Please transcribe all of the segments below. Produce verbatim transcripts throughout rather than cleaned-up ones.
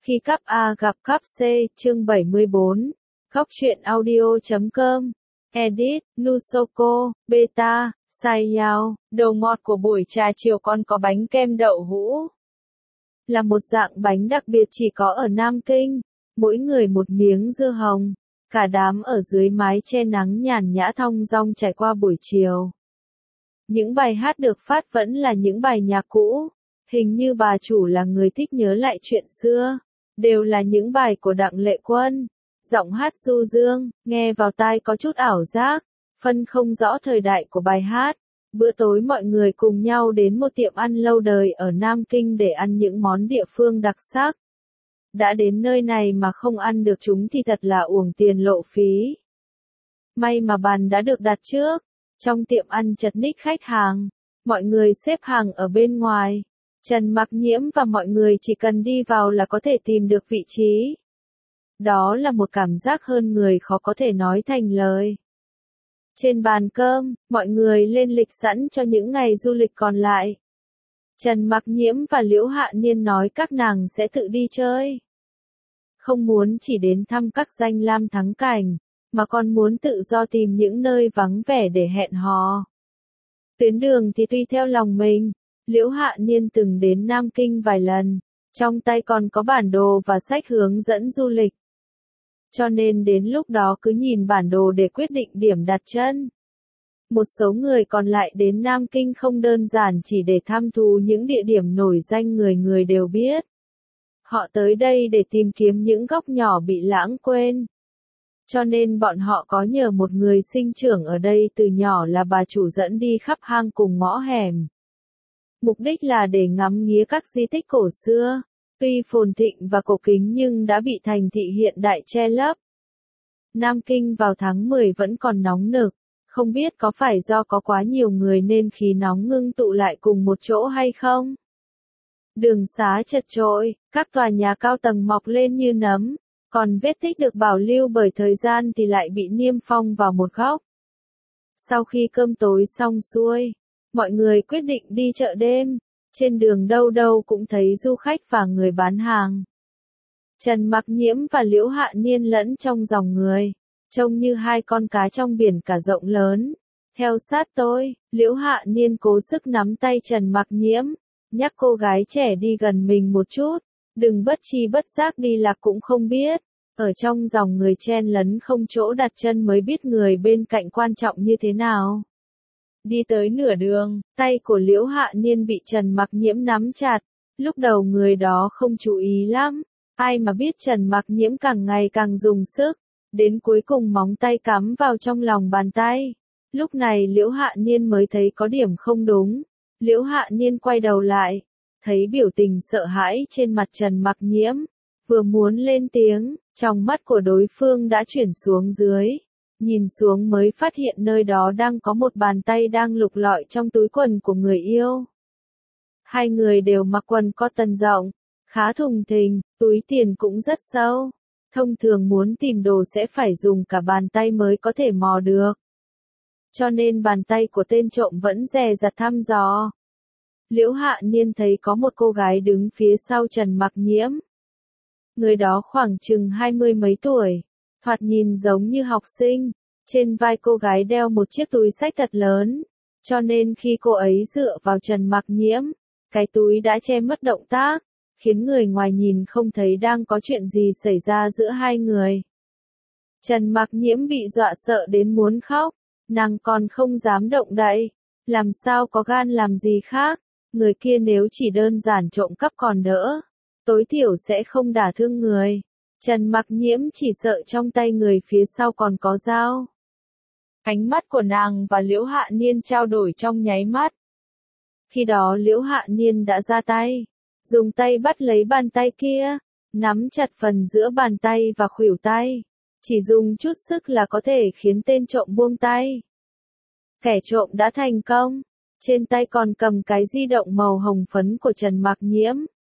Khi cắp A gặp cắp C, chương bảy mươi bốn, Góc truyện audio chấm com, Edit, Nusoko, Beta, Sayao, đồ ngọt của buổi trà chiều còn có bánh kem đậu hũ. Là một dạng bánh đặc biệt chỉ có ở Nam Kinh, mỗi người một miếng dưa hồng, cả đám ở dưới mái che nắng nhàn nhã thong dong trải qua buổi chiều. Những bài hát được phát vẫn là những bài nhạc cũ, hình như bà chủ là người thích nhớ lại chuyện xưa, đều là những bài của Đặng Lệ Quân. Giọng hát du dương, nghe vào tai có chút ảo giác, phân không rõ thời đại của bài hát. Bữa tối mọi người cùng nhau đến một tiệm ăn lâu đời ở Nam Kinh để ăn những món địa phương đặc sắc. Đã đến nơi này mà không ăn được chúng thì thật là uổng tiền lộ phí. May mà bàn đã được đặt trước. Trong tiệm ăn chật ních khách hàng, mọi người xếp hàng ở bên ngoài. Trần Mặc Nhiễm và mọi người chỉ cần đi vào là có thể tìm được vị trí. Đó là một cảm giác hơn người khó có thể nói thành lời. Trên bàn cơm, mọi người lên lịch sẵn cho những ngày du lịch còn lại. Trần Mặc Nhiễm và Liễu Hạ Niên nói các nàng sẽ tự đi chơi. Không muốn chỉ đến thăm các danh lam thắng cảnh, mà còn muốn tự do tìm những nơi vắng vẻ để hẹn hò. Tuyến đường thì tùy theo lòng mình, Liễu Hạ Niên từng đến Nam Kinh vài lần, trong tay còn có bản đồ và sách hướng dẫn du lịch. Cho nên đến lúc đó cứ nhìn bản đồ để quyết định điểm đặt chân. Một số người còn lại đến Nam Kinh không đơn giản chỉ để tham thú những địa điểm nổi danh người người đều biết. Họ tới đây để tìm kiếm những góc nhỏ bị lãng quên. Cho nên bọn họ có nhờ một người sinh trưởng ở đây từ nhỏ là bà chủ dẫn đi khắp hang cùng ngõ hẻm. Mục đích là để ngắm nghía các di tích cổ xưa, tuy phồn thịnh và cổ kính nhưng đã bị thành thị hiện đại che lấp. Nam Kinh vào tháng mười vẫn còn nóng nực, không biết có phải do có quá nhiều người nên khí nóng ngưng tụ lại cùng một chỗ hay không? Đường xá chật chội, các tòa nhà cao tầng mọc lên như nấm, còn vết tích được bảo lưu bởi thời gian thì lại bị niêm phong vào một góc. Sau khi cơm tối xong xuôi, mọi người quyết định đi chợ đêm, trên đường đâu đâu cũng thấy du khách và người bán hàng. Trần Mặc Nhiễm và Liễu Hạ Niên lẫn trong dòng người, trông như hai con cá trong biển cả rộng lớn. Theo sát tôi, Liễu Hạ Niên cố sức nắm tay Trần Mặc Nhiễm, nhắc cô gái trẻ đi gần mình một chút, đừng bất tri bất giác đi lạc cũng không biết. Ở trong dòng người chen lấn không chỗ đặt chân mới biết người bên cạnh quan trọng như thế nào. Đi tới nửa đường, tay của Liễu Hạ Niên bị Trần Mặc Nhiễm nắm chặt, lúc đầu người đó không chú ý lắm, ai mà biết Trần Mặc Nhiễm càng ngày càng dùng sức, đến cuối cùng móng tay cắm vào trong lòng bàn tay. Lúc này Liễu Hạ Niên mới thấy có điểm không đúng, Liễu Hạ Niên quay đầu lại, thấy biểu tình sợ hãi trên mặt Trần Mặc Nhiễm, vừa muốn lên tiếng, trong mắt của đối phương đã chuyển xuống dưới. Nhìn xuống mới phát hiện nơi đó đang có một bàn tay đang lục lọi trong túi quần của người yêu. Hai người đều mặc quần cotton rộng, khá thùng thình, túi tiền cũng rất sâu. Thông thường muốn tìm đồ sẽ phải dùng cả bàn tay mới có thể mò được. Cho nên bàn tay của tên trộm vẫn dè dặt thăm dò. Liễu Hạ Niên thấy có một cô gái đứng phía sau Trần Mặc Nhiễm. Người đó khoảng chừng hai mươi mấy tuổi. Thoạt nhìn giống như học sinh, trên vai cô gái đeo một chiếc túi xách thật lớn, cho nên khi cô ấy dựa vào Trần Mặc Nhiễm, cái túi đã che mất động tác, khiến người ngoài nhìn không thấy đang có chuyện gì xảy ra giữa hai người. Trần Mặc Nhiễm bị dọa sợ đến muốn khóc, nàng còn không dám động đậy, làm sao có gan làm gì khác, người kia nếu chỉ đơn giản trộm cắp còn đỡ, tối thiểu sẽ không đả thương người. Trần Mặc Nhiễm chỉ sợ trong tay người phía sau còn có dao. Ánh mắt của nàng và Liễu Hạ Niên trao đổi trong nháy mắt. Khi đó Liễu Hạ Niên đã ra tay, dùng tay bắt lấy bàn tay kia, nắm chặt phần giữa bàn tay và khuỷu tay. Chỉ dùng chút sức là có thể khiến tên trộm buông tay. Kẻ trộm đã thành công, trên tay còn cầm cái di động màu hồng phấn của Trần Mặc Nhiễm.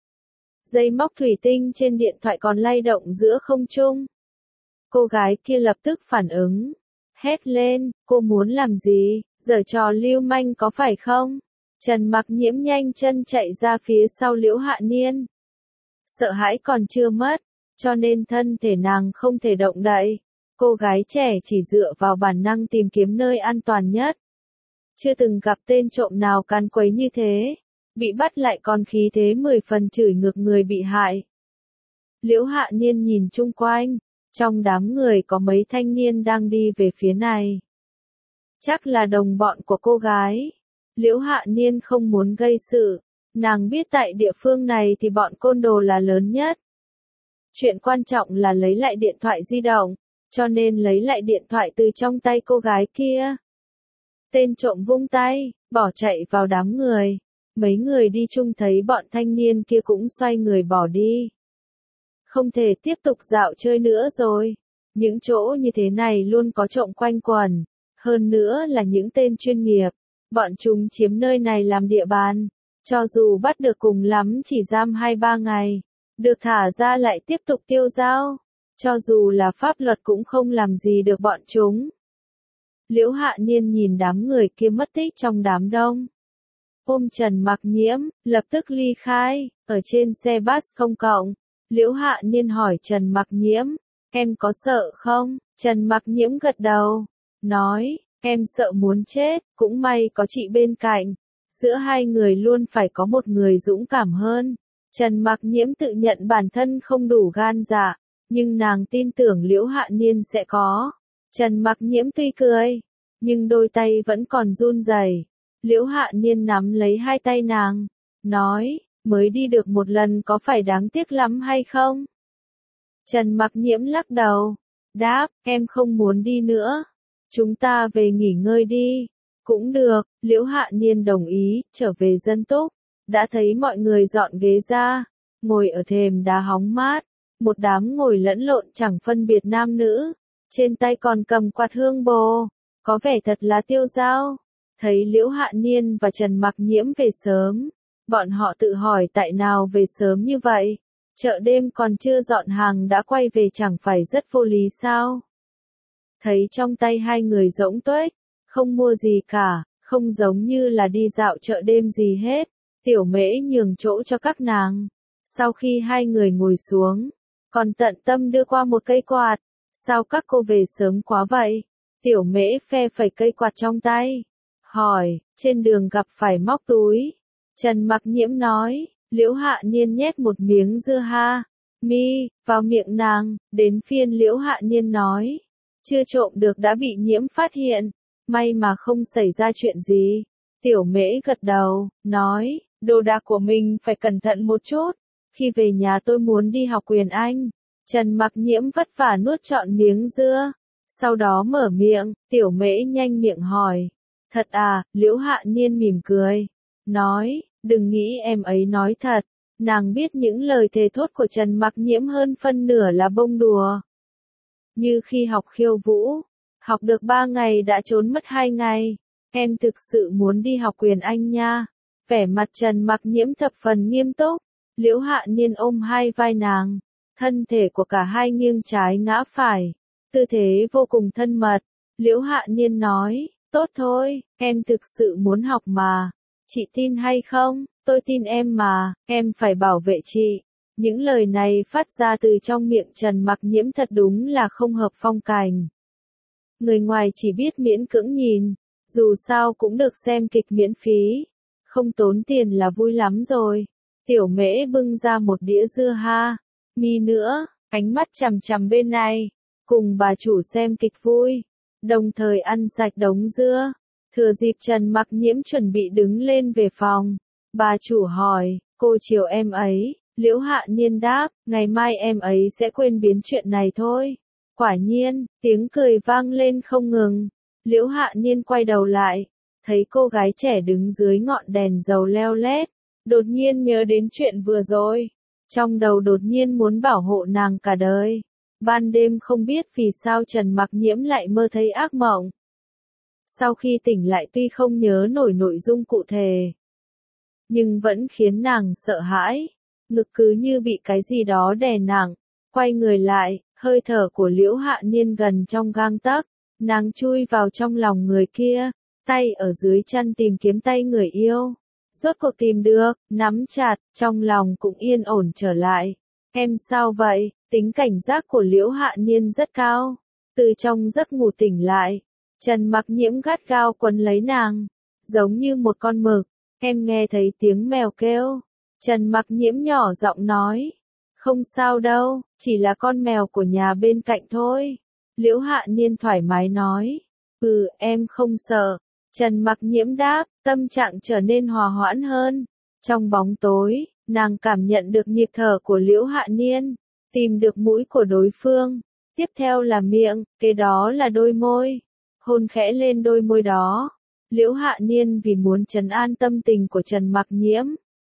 Dây móc thủy tinh trên điện thoại còn lay động giữa không trung. Cô gái kia lập tức phản ứng, hét lên, cô muốn làm gì, giở trò lưu manh có phải không? Trần Mặc Nhiễm nhanh chân chạy ra phía sau Liễu Hạ Niên. sợ hãi còn chưa mất, cho nên thân thể nàng không thể động đậy. Cô gái trẻ chỉ dựa vào bản năng tìm kiếm nơi an toàn nhất. Chưa từng gặp tên trộm nào càn quấy như thế, bị bắt lại còn khí thế mười phần chửi ngược người bị hại. Liễu Hạ Niên nhìn chung quanh, trong đám người có mấy thanh niên đang đi về phía này. Chắc là đồng bọn của cô gái. Liễu Hạ Niên không muốn gây sự, nàng biết tại địa phương này thì bọn côn đồ là lớn nhất. Chuyện quan trọng là lấy lại điện thoại di động, cho nên lấy lại điện thoại từ trong tay cô gái kia. Tên trộm vung tay, bỏ chạy vào đám người. Mấy người đi chung thấy bọn thanh niên kia cũng xoay người bỏ đi. Không thể tiếp tục dạo chơi nữa rồi. Những chỗ như thế này luôn có trộm quanh quẩn. Hơn nữa là những tên chuyên nghiệp. Bọn chúng chiếm nơi này làm địa bàn. Cho dù bắt được cùng lắm chỉ giam hai ba ngày. Được thả ra lại tiếp tục tiêu dao. Cho dù là pháp luật cũng không làm gì được bọn chúng. Liễu Hạ Niên nhìn đám người kia mất tích trong đám đông. Ôm Trần Mặc Nhiễm, lập tức ly khai, ở trên xe bus công cộng. Liễu Hạ Niên hỏi Trần Mặc Nhiễm, em có sợ không? Trần Mặc Nhiễm gật đầu, nói, em sợ muốn chết, cũng may có chị bên cạnh. Giữa hai người luôn phải có một người dũng cảm hơn. Trần Mặc Nhiễm tự nhận bản thân không đủ gan dạ, nhưng nàng tin tưởng Liễu Hạ Niên sẽ có. Trần Mặc Nhiễm tuy cười, nhưng đôi tay vẫn còn run rẩy. Liễu Hạ Niên nắm lấy hai tay nàng, nói, mới đi được một lần có phải đáng tiếc lắm hay không? Trần Mặc Nhiễm lắc đầu, đáp, em không muốn đi nữa. Chúng ta về nghỉ ngơi đi. Cũng được, Liễu Hạ Niên đồng ý, trở về dân túc. Đã thấy mọi người dọn ghế ra, ngồi ở thềm đá hóng mát. Một đám ngồi lẫn lộn chẳng phân biệt nam nữ. Trên tay còn cầm quạt hương bồ, có vẻ thật là tiêu dao. Thấy Liễu Hạ Niên và Trần Mặc Nhiễm về sớm, bọn họ tự hỏi tại nào về sớm như vậy. Chợ đêm còn chưa dọn hàng đã quay về chẳng phải rất vô lý sao? Thấy trong tay hai người rỗng tuếch, không mua gì cả, không giống như là đi dạo chợ đêm gì hết. Tiểu Mễ nhường chỗ cho các nàng. Sau khi hai người ngồi xuống, còn tận tâm đưa qua một cây quạt. Sao các cô về sớm quá vậy? Tiểu Mễ phe phẩy cây quạt trong tay. Hỏi, trên đường gặp phải móc túi. Trần Mặc Nhiễm nói, Liễu Hạ Niên nhét một miếng dưa ha, mi, vào miệng nàng, đến phiên Liễu Hạ Niên nói. Chưa trộm được đã bị Nhiễm phát hiện, may mà không xảy ra chuyện gì. Tiểu Mễ gật đầu, nói, đồ đạc của mình phải cẩn thận một chút. Khi về nhà tôi muốn đi học quyền Anh. Trần Mặc Nhiễm vất vả nuốt trọn miếng dưa. Sau đó mở miệng, Tiểu Mễ nhanh miệng hỏi. Thật à, Liễu Hạ Niên mỉm cười. Nói, đừng nghĩ em ấy nói thật. Nàng biết những lời thề thốt của Trần Mặc Nhiễm hơn phân nửa là bông đùa. Như khi học khiêu vũ. Học được ba ngày đã trốn mất hai ngày. Em thực sự muốn đi học quyền Anh nha. Vẻ mặt Trần Mặc Nhiễm thập phần nghiêm túc. Liễu Hạ Niên ôm hai vai nàng. Thân thể của cả hai nghiêng trái ngã phải. Tư thế vô cùng thân mật. Liễu Hạ Niên nói, tốt thôi, em thực sự muốn học mà. Chị tin hay không? Tôi tin em mà, em phải bảo vệ chị. Những lời này phát ra từ trong miệng Trần Mặc Nhiễm thật đúng là không hợp phong cảnh. Người ngoài chỉ biết miễn cưỡng nhìn, dù sao cũng được xem kịch miễn phí. Không tốn tiền là vui lắm rồi. Tiểu Mễ bưng ra một đĩa dưa ha, mi nữa, ánh mắt chằm chằm bên này, cùng bà chủ xem kịch vui, đồng thời ăn sạch đống dưa. Thừa dịp Trần Mặc Nhiễm chuẩn bị đứng lên về phòng, bà chủ hỏi, cô chiều em ấy. Liễu Hạ Niên đáp, ngày mai em ấy sẽ quên biến chuyện này thôi. Quả nhiên, tiếng cười vang lên không ngừng. Liễu Hạ Niên quay đầu lại, thấy cô gái trẻ đứng dưới ngọn đèn dầu leo lét, đột nhiên nhớ đến chuyện vừa rồi. Trong đầu đột nhiên muốn bảo hộ nàng cả đời. Ban đêm không biết vì sao Trần Mặc Nhiễm lại mơ thấy ác mộng. Sau khi tỉnh lại tuy không nhớ nổi nội dung cụ thể, nhưng vẫn khiến nàng sợ hãi. Ngực cứ như bị cái gì đó đè nặng. Quay người lại, hơi thở của Liễu Hạ Niên gần trong gang tấc. Nàng chui vào trong lòng người kia, tay ở dưới chăn tìm kiếm tay người yêu. Rốt cuộc tìm được, nắm chặt, trong lòng cũng yên ổn trở lại. Em sao vậy? Tính cảnh giác của Liễu Hạ Niên rất cao. Từ trong giấc ngủ tỉnh lại, Trần Mặc Nhiễm gắt gao quấn lấy nàng, giống như một con mực. Em nghe thấy tiếng mèo kêu. Trần Mặc Nhiễm nhỏ giọng nói. Không sao đâu, chỉ là con mèo của nhà bên cạnh thôi. Liễu Hạ Niên thoải mái nói. Ừ, em không sợ. Trần Mặc Nhiễm đáp, tâm trạng trở nên hòa hoãn hơn. Trong bóng tối, nàng cảm nhận được nhịp thở của Liễu Hạ Niên, tìm được mũi của đối phương. Tiếp theo là miệng, kế đó là đôi môi. Hôn khẽ lên đôi môi đó. Liễu Hạ Niên vì muốn trấn an tâm tình của Trần Mặc Nhiễm,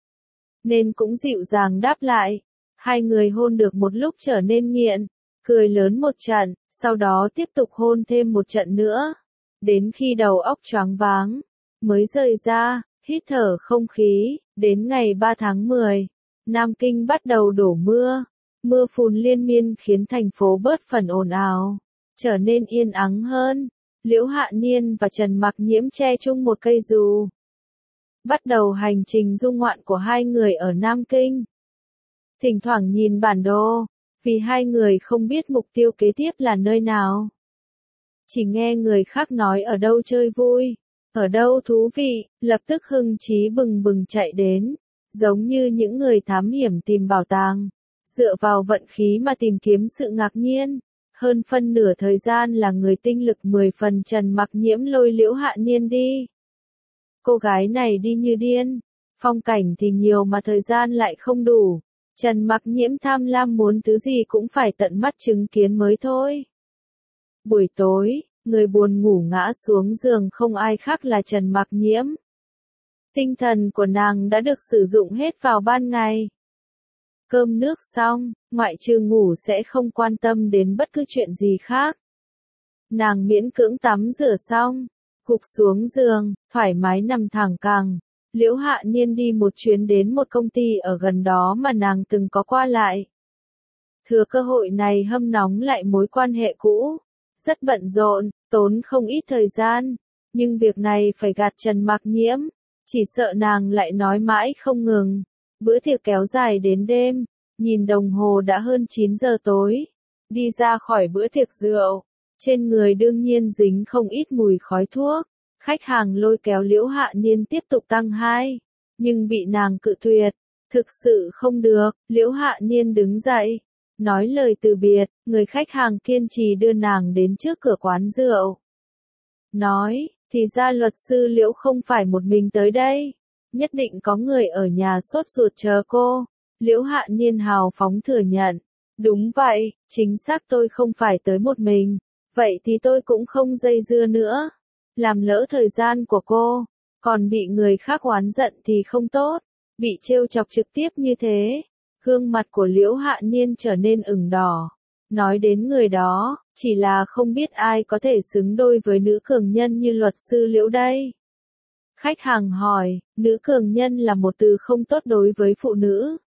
nên cũng dịu dàng đáp lại. Hai người hôn được một lúc trở nên nghiện, cười lớn một trận, sau đó tiếp tục hôn thêm một trận nữa. Đến khi đầu óc choáng váng, mới rời ra, hít thở không khí. Đến ngày ba tháng mười, Nam Kinh bắt đầu đổ mưa. Mưa phùn liên miên khiến thành phố bớt phần ồn ào, trở nên yên ắng hơn. Liễu Hạ Niên và Trần Mặc Nhiễm che chung một cây dù, bắt đầu hành trình du ngoạn của hai người ở Nam Kinh. Thỉnh thoảng nhìn bản đồ, vì hai người không biết mục tiêu kế tiếp là nơi nào. Chỉ nghe người khác nói ở đâu chơi vui, ở đâu thú vị, lập tức hưng trí bừng bừng chạy đến, giống như những người thám hiểm tìm bảo tàng, dựa vào vận khí mà tìm kiếm sự ngạc nhiên. Hơn phân nửa thời gian là người tinh lực mười phần Trần Mặc Nhiễm lôi Liễu Hạ Niên đi. Cô gái này đi như điên, phong cảnh thì nhiều mà thời gian lại không đủ. Trần Mặc Nhiễm tham lam muốn thứ gì cũng phải tận mắt chứng kiến mới thôi. Buổi tối, người buồn ngủ ngã xuống giường không ai khác là Trần Mặc Nhiễm. Tinh thần của nàng đã được sử dụng hết vào ban ngày. Cơm nước xong, ngoại trừ ngủ sẽ không quan tâm đến bất cứ chuyện gì khác. Nàng miễn cưỡng tắm rửa xong, gục xuống giường, thoải mái nằm thẳng cẳng. Liễu Hạ Niên đi một chuyến đến một công ty ở gần đó mà nàng từng có qua lại. Thừa cơ hội này hâm nóng lại mối quan hệ cũ. Rất bận rộn, tốn không ít thời gian, nhưng việc này phải gạt Trần Mặc Nhiễm, chỉ sợ nàng lại nói mãi không ngừng. Bữa tiệc kéo dài đến đêm, nhìn đồng hồ đã hơn chín giờ tối. Đi ra khỏi bữa tiệc rượu, trên người đương nhiên dính không ít mùi khói thuốc. Khách hàng lôi kéo Liễu Hạ Niên tiếp tục tăng hai, nhưng bị nàng cự tuyệt. Thực sự không được, Liễu Hạ Niên đứng dậy, nói lời từ biệt. Người khách hàng kiên trì đưa nàng đến trước cửa quán rượu. Nói, thì ra luật sư Liễu không phải một mình tới đây. Nhất định có người ở nhà sốt ruột chờ cô. Liễu Hạ Niên hào phóng thừa nhận. Đúng vậy, chính xác tôi không phải tới một mình. Vậy thì tôi cũng không dây dưa nữa. Làm lỡ thời gian của cô, còn bị người khác oán giận thì không tốt. Bị trêu chọc trực tiếp như thế, gương mặt của Liễu Hạ Niên trở nên ửng đỏ. Nói đến người đó, chỉ là không biết ai có thể xứng đôi với nữ cường nhân như luật sư Liễu đây. Khách hàng hỏi, nữ cường nhân là một từ không tốt đối với phụ nữ.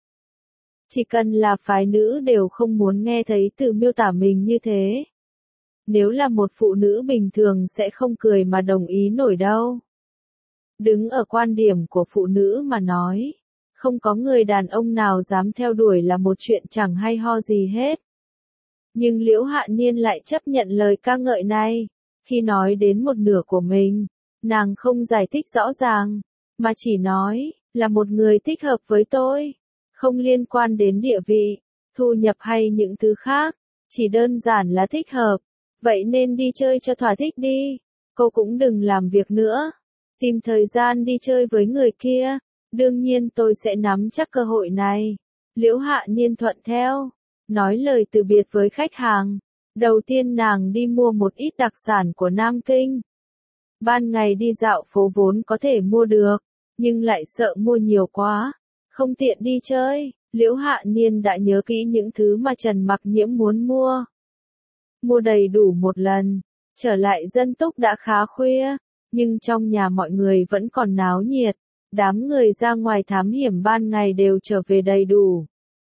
Chỉ cần là phái nữ đều không muốn nghe thấy từ miêu tả mình như thế. Nếu là một phụ nữ bình thường sẽ không cười mà đồng ý nổi đâu. Đứng ở quan điểm của phụ nữ mà nói, không có người đàn ông nào dám theo đuổi là một chuyện chẳng hay ho gì hết. Nhưng Liễu Hạ Niên lại chấp nhận lời ca ngợi này. Khi nói đến một nửa của mình, nàng không giải thích rõ ràng, mà chỉ nói, là một người thích hợp với tôi. Không liên quan đến địa vị, thu nhập hay những thứ khác, chỉ đơn giản là thích hợp. Vậy nên đi chơi cho thỏa thích đi. Cô cũng đừng làm việc nữa. Tìm thời gian đi chơi với người kia. Đương nhiên tôi sẽ nắm chắc cơ hội này. Liễu Hạ Niên thuận theo. Nói lời từ biệt với khách hàng. Đầu tiên nàng đi mua một ít đặc sản của Nam Kinh. Ban ngày đi dạo phố vốn có thể mua được, nhưng lại sợ mua nhiều quá, không tiện đi chơi. Liễu Hạ Niên đã nhớ kỹ những thứ mà Trần Mặc Nhiễm muốn mua. Mua đầy đủ một lần, trở lại dân túc đã khá khuya, nhưng trong nhà mọi người vẫn còn náo nhiệt. Đám người ra ngoài thám hiểm ban ngày đều trở về đầy đủ.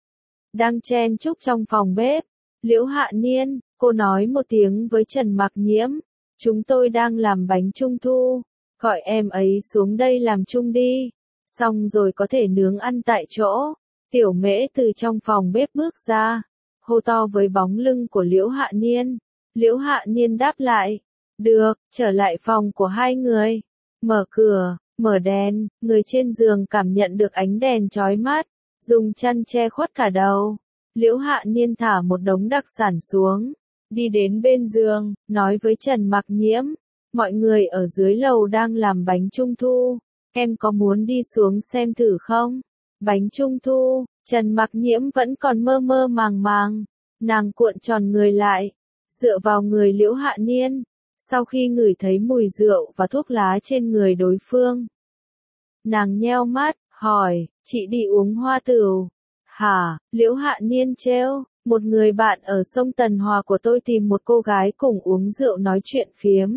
Đang chen chúc trong phòng bếp, Liễu Hạ Niên, cô nói một tiếng với Trần Mặc Nhiễm. Chúng tôi đang làm bánh trung thu, gọi em ấy xuống đây làm chung đi. xong rồi có thể nướng ăn tại chỗ. Tiểu Mễ từ trong phòng bếp bước ra, hô to với bóng lưng của Liễu Hạ Niên. Liễu Hạ Niên đáp lại, được, trở lại phòng của hai người. Mở cửa, mở đèn, người trên giường cảm nhận được ánh đèn chói mắt, dùng chăn che khuất cả đầu. Liễu Hạ Niên thả một đống đặc sản xuống, đi đến bên giường, nói với Trần Mặc Nhiễm, mọi người ở dưới lầu đang làm bánh trung thu, em có muốn đi xuống xem thử không? Bánh trung thu, Trần Mặc Nhiễm vẫn còn mơ mơ màng màng, nàng cuộn tròn người lại, dựa vào người Liễu Hạ Niên, sau khi ngửi thấy mùi rượu và thuốc lá trên người đối phương. Nàng nheo mắt, hỏi, chị đi uống hoa tửu. Hả, Liễu Hạ Niên trêu, một người bạn ở sông Tần Hòa của tôi tìm một cô gái cùng uống rượu nói chuyện phiếm.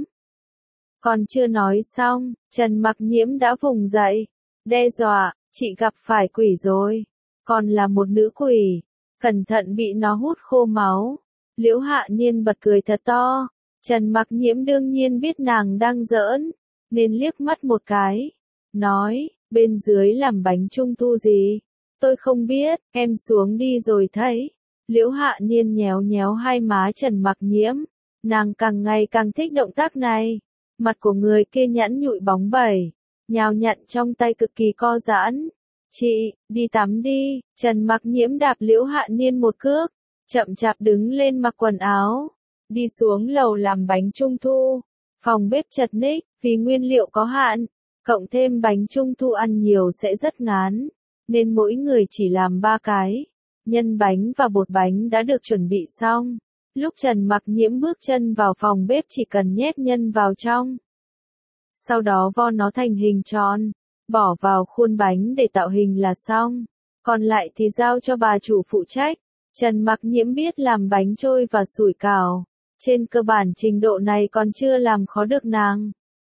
Còn chưa nói xong, Trần Mặc Nhiễm đã vùng dậy, đe dọa, chị gặp phải quỷ rồi, còn là một nữ quỷ, cẩn thận bị nó hút khô máu. Liễu Hạ Niên bật cười thật to, Trần Mặc Nhiễm đương nhiên biết nàng đang giỡn, nên liếc mắt một cái, nói, bên dưới làm bánh trung thu gì? Tôi không biết, em xuống đi rồi thấy. Liễu Hạ Niên nhéo nhéo hai má Trần Mặc Nhiễm, nàng càng ngày càng thích động tác này. Mặt của người kia nhẵn nhụi bóng bẩy, nhào nhặn trong tay cực kỳ co giãn. Chị, đi tắm đi. Trần Mặc Nhiễm đạp Liễu Hạ Niên một cước, chậm chạp đứng lên mặc quần áo, đi xuống lầu làm bánh trung thu. Phòng bếp chật ních, vì nguyên liệu có hạn, cộng thêm bánh trung thu ăn nhiều sẽ rất ngán, nên mỗi người chỉ làm ba cái. Nhân bánh và bột bánh đã được chuẩn bị xong. Lúc Trần Mặc Nhiễm bước chân vào phòng bếp chỉ cần nhét nhân vào trong. Sau đó vo nó thành hình tròn, bỏ vào khuôn bánh để tạo hình là xong. Còn lại thì giao cho bà chủ phụ trách. Trần Mặc Nhiễm biết làm bánh trôi và sủi cảo. Trên cơ bản trình độ này còn chưa làm khó được nàng.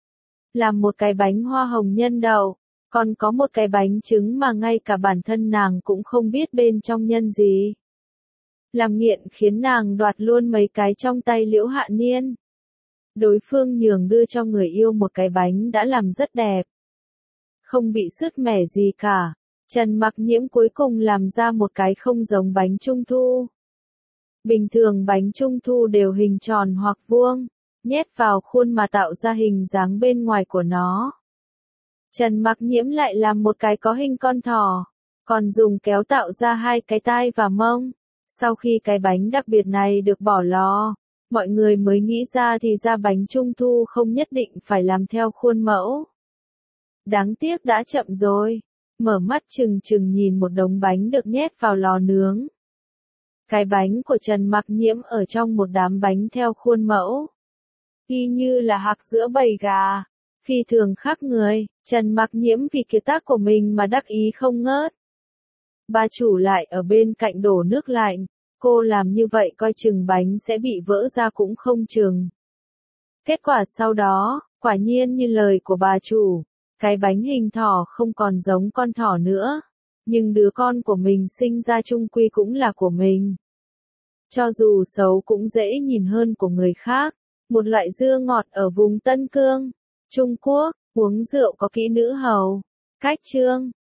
Làm một cái bánh hoa hồng nhân đậu, còn có một cái bánh trứng mà ngay cả bản thân nàng cũng không biết bên trong nhân gì. Làm nghiện khiến nàng đoạt luôn mấy cái trong tay Liễu Hạ Niên. Đối phương nhường đưa cho người yêu một cái bánh đã làm rất đẹp. Không bị sứt mẻ gì cả. Trần Mặc Nhiễm cuối cùng làm ra một cái không giống bánh trung thu. Bình thường bánh trung thu đều hình tròn hoặc vuông, nhét vào khuôn mà tạo ra hình dáng bên ngoài của nó. Trần Mặc Nhiễm lại làm một cái có hình con thỏ, còn dùng kéo tạo ra hai cái tai và mông. Sau khi cái bánh đặc biệt này được bỏ lò, mọi người mới nghĩ ra thì ra bánh trung thu không nhất định phải làm theo khuôn mẫu. Đáng tiếc đã chậm rồi. Mở mắt trừng trừng nhìn một đống bánh được nhét vào lò nướng. Cái bánh của Trần Mặc Nhiễm ở trong một đám bánh theo khuôn mẫu, y như là hạc giữa bầy gà, phi thường khác người. Trần Mặc Nhiễm vì kiệt tác của mình mà đắc ý không ngớt. Bà chủ lại ở bên cạnh đổ nước lạnh, cô làm như vậy coi chừng bánh sẽ bị vỡ ra cũng không chừng. Kết quả sau đó, quả nhiên như lời của bà chủ, cái bánh hình thỏ không còn giống con thỏ nữa, nhưng đứa con của mình sinh ra chung quy cũng là của mình. Cho dù xấu cũng dễ nhìn hơn của người khác. Một loại dưa ngọt ở vùng Tân Cương, Trung Quốc, uống rượu có kỹ nữ hầu. Cách chương